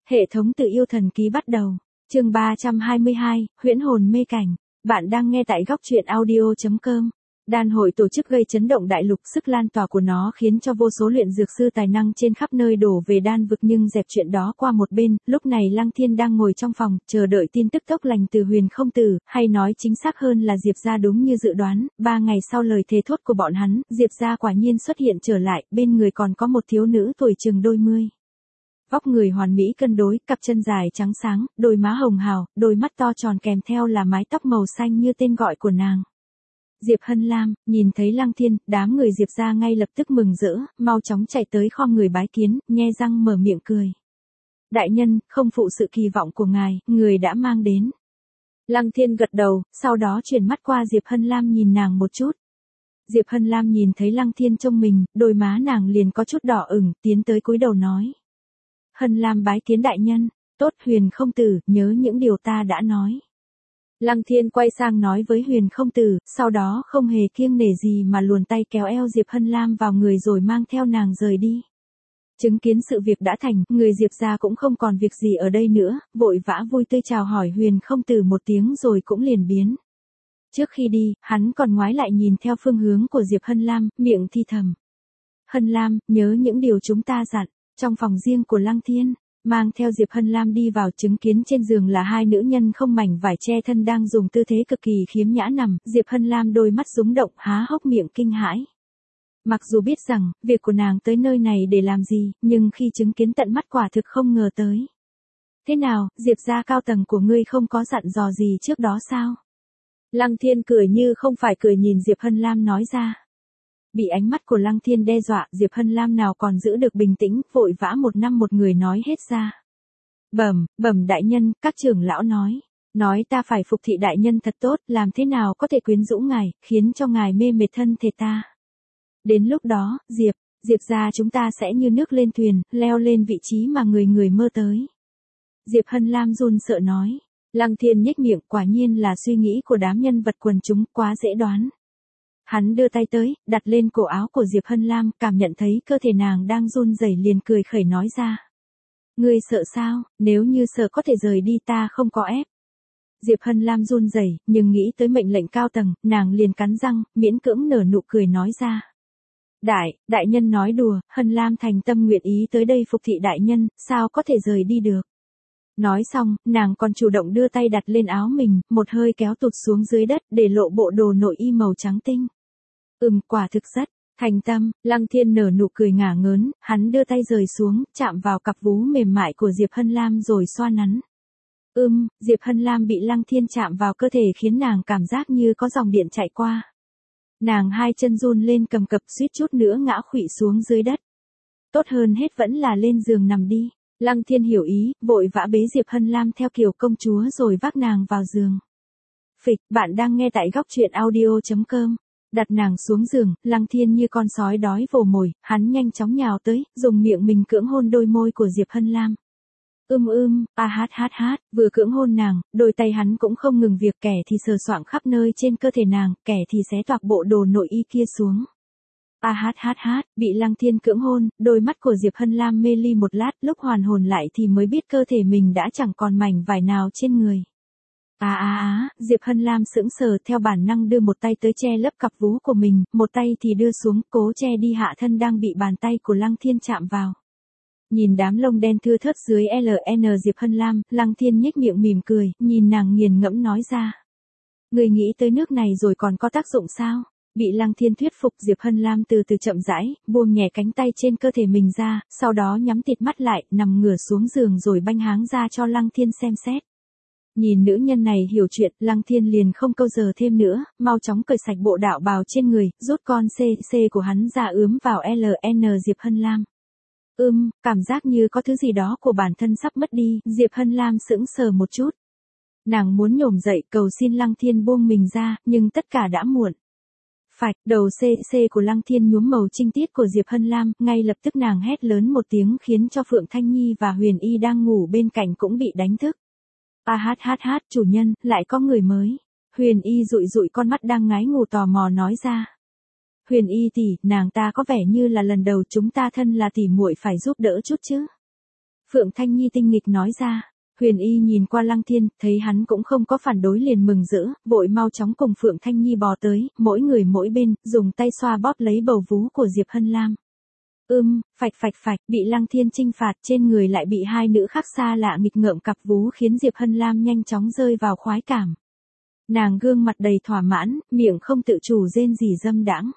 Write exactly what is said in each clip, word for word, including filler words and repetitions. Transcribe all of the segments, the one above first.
Hệ thống tự yêu thần ký bắt đầu. Chương ba trăm hai mươi hai, huyễn hồn mê cảnh. Bạn đang nghe tại góc truyện audio chấm com. Đan hội tổ chức gây chấn động đại lục, sức lan tỏa của nó khiến cho vô số luyện dược sư tài năng trên khắp nơi đổ về đan vực, nhưng dẹp chuyện đó qua một bên, lúc này Lăng Thiên đang ngồi trong phòng, chờ đợi tin tức tốt lành từ Huyền Không Tử, hay nói chính xác hơn là Diệp gia. Đúng như dự đoán, ba ngày sau lời thề thốt của bọn hắn, Diệp gia quả nhiên xuất hiện trở lại, bên người còn có một thiếu nữ tuổi chừng đôi mươi. Vóc người hoàn mỹ cân đối, cặp chân dài trắng sáng, đôi má hồng hào, đôi mắt to tròn kèm theo là mái tóc màu xanh như tên gọi của nàng. Diệp Hân Lam, nhìn thấy Lăng Thiên, đám người Diệp gia ngay lập tức mừng rỡ, mau chóng chạy tới khom người bái kiến, nhe răng mở miệng cười. Đại nhân, không phụ sự kỳ vọng của ngài, người đã mang đến. Lăng Thiên gật đầu, sau đó chuyển mắt qua Diệp Hân Lam nhìn nàng một chút. Diệp Hân Lam nhìn thấy Lăng Thiên trông mình, đôi má nàng liền có chút đỏ ửng, tiến tới cúi đầu nói. Hân Lam bái kiến đại nhân, tốt Huyền Không Tử, nhớ những điều ta đã nói. Lăng Thiên quay sang nói với Huyền Không Tử, sau đó không hề kiêng nể gì mà luồn tay kéo eo Diệp Hân Lam vào người rồi mang theo nàng rời đi. Chứng kiến sự việc đã thành, người Diệp gia cũng không còn việc gì ở đây nữa, vội vã vui tươi chào hỏi Huyền Không Tử một tiếng rồi cũng liền biến. Trước khi đi, hắn còn ngoái lại nhìn theo phương hướng của Diệp Hân Lam, miệng thi thầm. Hân Lam, nhớ những điều chúng ta dặn. Trong phòng riêng của Lăng Thiên, mang theo Diệp Hân Lam đi vào, chứng kiến trên giường là hai nữ nhân không mảnh vải che thân đang dùng tư thế cực kỳ khiếm nhã nằm, Diệp Hân Lam đôi mắt rúng động, há hốc miệng kinh hãi. Mặc dù biết rằng, việc của nàng tới nơi này để làm gì, nhưng khi chứng kiến tận mắt quả thực không ngờ tới. Thế nào, Diệp gia cao tầng của ngươi không có dặn dò gì trước đó sao? Lăng Thiên cười như không phải cười nhìn Diệp Hân Lam nói ra. Bị ánh mắt của Lăng Thiên đe dọa, Diệp Hân Lam nào còn giữ được bình tĩnh, vội vã một năm một người nói hết ra. Bẩm, bẩm đại nhân, các trưởng lão nói. Nói ta phải phục thị đại nhân thật tốt, làm thế nào có thể quyến rũ ngài, khiến cho ngài mê mệt thân thể ta. Đến lúc đó, Diệp, Diệp gia chúng ta sẽ như nước lên thuyền, leo lên vị trí mà người người mơ tới. Diệp Hân Lam run sợ nói. Lăng Thiên nhếch miệng, quả nhiên là suy nghĩ của đám nhân vật quần chúng, quá dễ đoán. Hắn đưa tay tới, đặt lên cổ áo của Diệp Hân Lam, cảm nhận thấy cơ thể nàng đang run rẩy liền cười khẩy nói ra. Ngươi sợ sao, nếu như sợ có thể rời đi ta không có ép. Diệp Hân Lam run rẩy, nhưng nghĩ tới mệnh lệnh cao tầng, nàng liền cắn răng, miễn cưỡng nở nụ cười nói ra. Đại, đại nhân nói đùa, Hân Lam thành tâm nguyện ý tới đây phục thị đại nhân, sao có thể rời đi được. Nói xong, nàng còn chủ động đưa tay đặt lên áo mình, một hơi kéo tụt xuống dưới đất, để lộ bộ đồ nội y màu trắng tinh. Ừm, quả thực rất thành tâm. Lăng Thiên nở nụ cười ngả ngớn, hắn đưa tay rời xuống, chạm vào cặp vú mềm mại của Diệp Hân Lam rồi xoa nắn. Ừm, Diệp Hân Lam bị Lăng Thiên chạm vào cơ thể khiến nàng cảm giác như có dòng điện chạy qua. Nàng hai chân run lên cầm cập, suýt chút nữa ngã khuỵu xuống dưới đất. Tốt hơn hết vẫn là lên giường nằm đi. Lăng Thiên hiểu ý, vội vã bế Diệp Hân Lam theo kiểu công chúa rồi vác nàng vào giường. Phịch, bạn đang nghe tại góc truyện audio chấm com. Đặt nàng xuống giường, Lăng Thiên như con sói đói vồ mồi, hắn nhanh chóng nhào tới, dùng miệng mình cưỡng hôn đôi môi của Diệp Hân Lam. Ưm ưm, a hát hát hát, vừa cưỡng hôn nàng, đôi tay hắn cũng không ngừng việc, kẻ thì sờ soạng khắp nơi trên cơ thể nàng, kẻ thì xé toạc bộ đồ nội y kia xuống. A hát hát hát, bị Lăng Thiên cưỡng hôn, đôi mắt của Diệp Hân Lam mê ly một lát, lúc hoàn hồn lại thì mới biết cơ thể mình đã chẳng còn mảnh vải nào trên người. À à à, Diệp Hân Lam sững sờ, theo bản năng đưa một tay tới che lấp cặp vú của mình, một tay thì đưa xuống, cố che đi hạ thân đang bị bàn tay của Lăng Thiên chạm vào. Nhìn đám lông đen thưa thớt dưới lờ en Diệp Hân Lam, Lăng Thiên nhếch miệng mỉm cười, nhìn nàng nghiền ngẫm nói ra. Người nghĩ tới nước này rồi còn có tác dụng sao? Bị Lăng Thiên thuyết phục, Diệp Hân Lam từ từ chậm rãi, buông nhẹ cánh tay trên cơ thể mình ra, sau đó nhắm tịt mắt lại, nằm ngửa xuống giường rồi banh háng ra cho Lăng Thiên xem xét. Nhìn nữ nhân này hiểu chuyện, Lăng Thiên liền không câu giờ thêm nữa, mau chóng cởi sạch bộ đạo bào trên người, rút con xê xê của hắn ra ướm vào lờ en Diệp Hân Lam. Ưm, cảm giác như có thứ gì đó của bản thân sắp mất đi, Diệp Hân Lam sững sờ một chút. Nàng muốn nhổm dậy cầu xin Lăng Thiên buông mình ra, nhưng tất cả đã muộn. Phạch, đầu xê xê của Lăng Thiên nhuốm màu trinh tiết của Diệp Hân Lam, ngay lập tức nàng hét lớn một tiếng khiến cho Phượng Thanh Nhi và Huyền Y đang ngủ bên cạnh cũng bị đánh thức. A hát hát hát, chủ nhân, lại có người mới. Huyền Y dụi dụi con mắt đang ngái ngủ tò mò nói ra. Huyền Y tỷ, nàng ta có vẻ như là lần đầu chúng ta thân là tỷ muội phải giúp đỡ chút chứ. Phượng Thanh Nhi tinh nghịch nói ra. Huyền Y nhìn qua Lăng Thiên, thấy hắn cũng không có phản đối liền mừng rỡ, vội mau chóng cùng Phượng Thanh Nhi bò tới, mỗi người mỗi bên, dùng tay xoa bóp lấy bầu vú của Diệp Hân Lam. Ưm, phạch phạch phạch, bị Lăng Thiên chinh phạt trên người lại bị hai nữ khác xa lạ nghịch ngợm cặp vú khiến Diệp Hân Lam nhanh chóng rơi vào khoái cảm. Nàng gương mặt đầy thỏa mãn, miệng không tự chủ rên rỉ dâm đãng.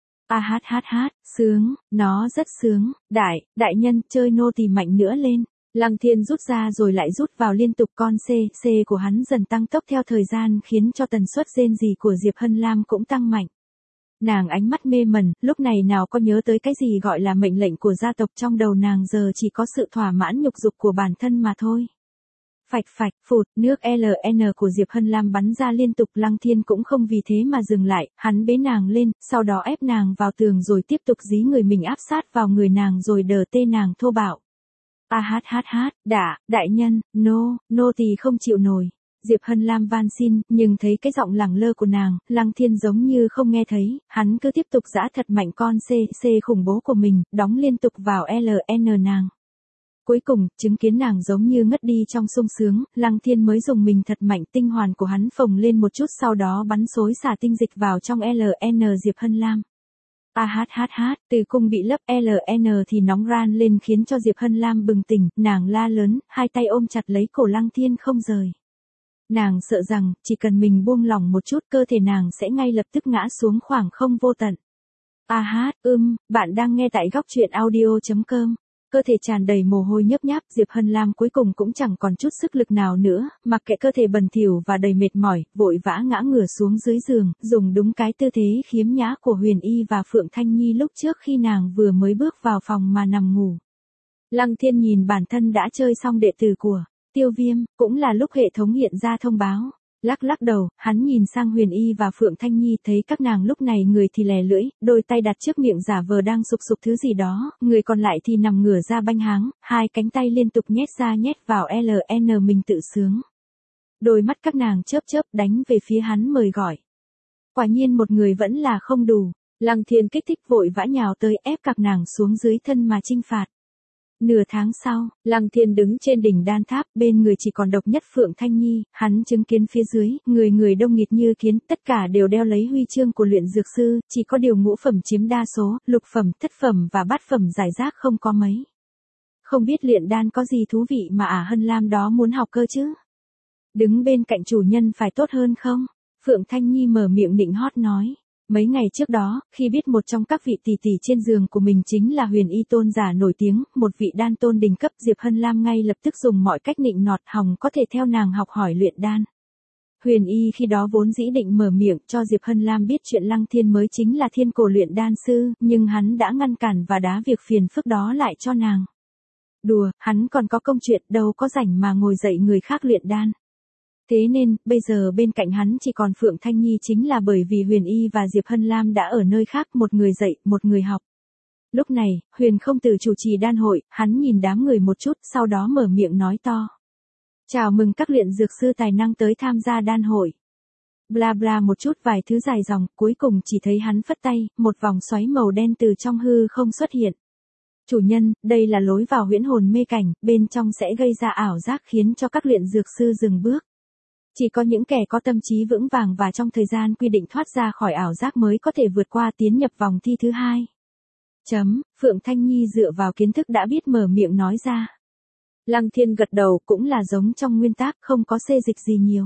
A hát hát hát, sướng, nó rất sướng, đại, đại nhân chơi nô tỳ mạnh nữa lên. Lăng Thiên rút ra rồi lại rút vào liên tục, con C, C của hắn dần tăng tốc theo thời gian khiến cho tần suất rên rỉ của Diệp Hân Lam cũng tăng mạnh. Nàng ánh mắt mê mẩn, lúc này nào có nhớ tới cái gì gọi là mệnh lệnh của gia tộc, trong đầu nàng giờ chỉ có sự thỏa mãn nhục dục của bản thân mà thôi. Phạch phạch, phụt, nước lờ en của Diệp Hân Lam bắn ra liên tục, Lăng Thiên cũng không vì thế mà dừng lại, hắn bế nàng lên, sau đó ép nàng vào tường rồi tiếp tục dí người mình áp sát vào người nàng rồi đờ tê nàng thô bạo. A hát hát hát, đả, đại nhân, nô, nô tỳ không chịu nổi. Diệp Hân Lam van xin, nhưng thấy cái giọng lẳng lơ của nàng, Lăng Thiên giống như không nghe thấy, hắn cứ tiếp tục giã thật mạnh con C, C khủng bố của mình, đóng liên tục vào lờ en nàng. Cuối cùng, chứng kiến nàng giống như ngất đi trong sung sướng, Lăng Thiên mới dùng mình thật mạnh, tinh hoàn của hắn phồng lên một chút, sau đó bắn xối xả tinh dịch vào trong lờ en Diệp Hân Lam. A hát hát hát, từ cung bị lấp lờ en thì nóng ran lên khiến cho Diệp Hân Lam bừng tỉnh, nàng la lớn, hai tay ôm chặt lấy cổ Lăng Thiên không rời. Nàng sợ rằng, chỉ cần mình buông lỏng một chút, cơ thể nàng sẽ ngay lập tức ngã xuống khoảng không vô tận. A hát, ưm, bạn đang nghe tại góc truyện audio chấm com. Cơ thể tràn đầy mồ hôi nhấp nháp, Diệp Hân Lam cuối cùng cũng chẳng còn chút sức lực nào nữa, mặc kệ cơ thể bần thỉu và đầy mệt mỏi, vội vã ngã ngửa xuống dưới giường, dùng đúng cái tư thế khiếm nhã của Huyền Y và Phượng Thanh Nhi lúc trước khi nàng vừa mới bước vào phòng mà nằm ngủ. Lăng Thiên nhìn bản thân đã chơi xong đệ tử của Tiêu Viêm, cũng là lúc hệ thống hiện ra thông báo. Lắc lắc đầu, hắn nhìn sang Huyền Y và Phượng Thanh Nhi, thấy các nàng lúc này người thì lè lưỡi, đôi tay đặt trước miệng giả vờ đang sục sục thứ gì đó, người còn lại thì nằm ngửa ra banh háng, hai cánh tay liên tục nhét ra nhét vào lờ en mình tự sướng. Đôi mắt các nàng chớp chớp đánh về phía hắn mời gọi. Quả nhiên một người vẫn là không đủ, Lăng Thiên kích thích vội vã nhào tới ép các nàng xuống dưới thân mà chinh phạt. Nửa tháng sau, Lăng Thiên đứng trên đỉnh đan tháp, bên người chỉ còn độc nhất Phượng Thanh Nhi, hắn chứng kiến phía dưới, người người đông nghịt như kiến, tất cả đều đeo lấy huy chương của luyện dược sư, chỉ có điều ngũ phẩm chiếm đa số, lục phẩm, thất phẩm và bát phẩm giải rác không có mấy. Không biết luyện đan có gì thú vị mà ả Hân Lam đó muốn học cơ chứ? Đứng bên cạnh chủ nhân phải tốt hơn không? Phượng Thanh Nhi mở miệng nịnh hót nói. Mấy ngày trước đó, khi biết một trong các vị tỷ tỷ trên giường của mình chính là Huyền Y tôn giả nổi tiếng, một vị đan tôn đỉnh cấp, Diệp Hân Lam ngay lập tức dùng mọi cách nịnh nọt hòng có thể theo nàng học hỏi luyện đan. Huyền Y khi đó vốn dĩ định mở miệng cho Diệp Hân Lam biết chuyện Lăng Thiên mới chính là thiên cổ luyện đan sư, nhưng hắn đã ngăn cản và đá việc phiền phức đó lại cho nàng. Đùa, hắn còn có công chuyện đâu có rảnh mà ngồi dạy người khác luyện đan. Thế nên, bây giờ bên cạnh hắn chỉ còn Phượng Thanh Nhi, chính là bởi vì Huyền Y và Diệp Hân Lam đã ở nơi khác, một người dạy, một người học. Lúc này, Huyền Không Tử chủ trì đan hội, hắn nhìn đám người một chút, sau đó mở miệng nói to. Chào mừng các luyện dược sư tài năng tới tham gia đan hội. Bla bla một chút vài thứ dài dòng, cuối cùng chỉ thấy hắn phất tay, một vòng xoáy màu đen từ trong hư không xuất hiện. Chủ nhân, đây là lối vào huyễn hồn mê cảnh, bên trong sẽ gây ra ảo giác khiến cho các luyện dược sư dừng bước. Chỉ có những kẻ có tâm trí vững vàng và trong thời gian quy định thoát ra khỏi ảo giác mới có thể vượt qua tiến nhập vòng thi thứ hai. Chấm, Phượng Thanh Nhi dựa vào kiến thức đã biết mở miệng nói ra. Lăng Thiên gật đầu, cũng là giống trong nguyên tắc, không có xê dịch gì nhiều.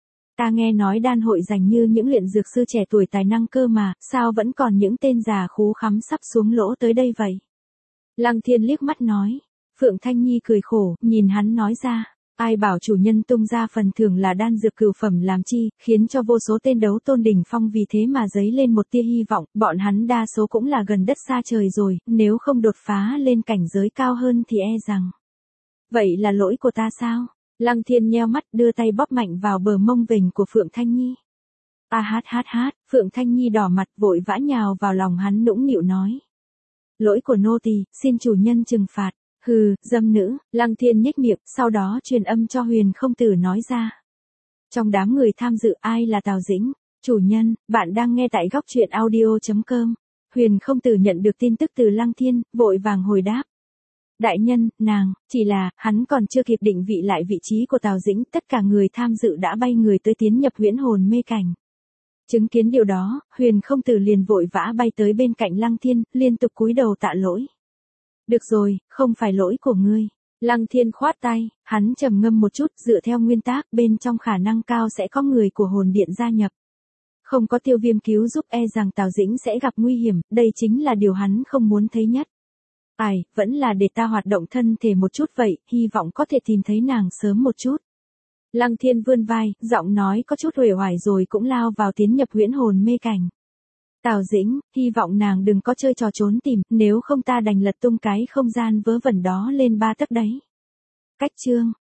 Ta nghe nói đan hội dành như những luyện dược sư trẻ tuổi tài năng cơ mà, sao vẫn còn những tên già khú khắm sắp xuống lỗ tới đây vậy? Lăng Thiên liếc mắt nói. Phượng Thanh Nhi cười khổ, nhìn hắn nói ra. Ai bảo chủ nhân tung ra phần thưởng là đan dược cửu phẩm làm chi, khiến cho vô số tên đấu tôn đỉnh phong vì thế mà dấy lên một tia hy vọng, bọn hắn đa số cũng là gần đất xa trời rồi, nếu không đột phá lên cảnh giới cao hơn thì e rằng. Vậy là lỗi của ta sao? Lăng Thiên nheo mắt đưa tay bóp mạnh vào bờ mông vểnh của Phượng Thanh Nhi. A hát hát hát, Phượng Thanh Nhi đỏ mặt vội vã nhào vào lòng hắn nũng nịu nói. Lỗi của nô tỳ, xin chủ nhân trừng phạt. Hừ, dâm nữ, Lăng Thiên nhếch miệng, sau đó truyền âm cho Huyền Không Tử nói ra. Trong đám người tham dự ai là Tào Dĩnh? Chủ nhân, bạn đang nghe tại góc truyện audio chấm com. Huyền Không Tử nhận được tin tức từ Lăng Thiên, vội vàng hồi đáp. Đại nhân, nàng, chỉ là, hắn còn chưa kịp định vị lại vị trí của Tào Dĩnh, tất cả người tham dự đã bay người tới tiến nhập huyễn hồn mê cảnh. Chứng kiến điều đó, Huyền Không Tử liền vội vã bay tới bên cạnh Lăng Thiên, liên tục cúi đầu tạ lỗi. Được rồi, không phải lỗi của ngươi. Lăng Thiên khoát tay, hắn trầm ngâm một chút, dựa theo nguyên tắc, bên trong khả năng cao sẽ có người của hồn điện gia nhập. Không có Tiêu Viêm cứu giúp e rằng Tào Dĩnh sẽ gặp nguy hiểm, đây chính là điều hắn không muốn thấy nhất. Ai, vẫn là để ta hoạt động thân thể một chút vậy, hy vọng có thể tìm thấy nàng sớm một chút. Lăng Thiên vươn vai, giọng nói có chút uể oải rồi cũng lao vào tiến nhập huyễn hồn mê cảnh. Tào Dĩnh, hy vọng nàng đừng có chơi trò trốn tìm, nếu không ta đành lật tung cái không gian vớ vẩn đó lên ba tấc đấy. Cách chương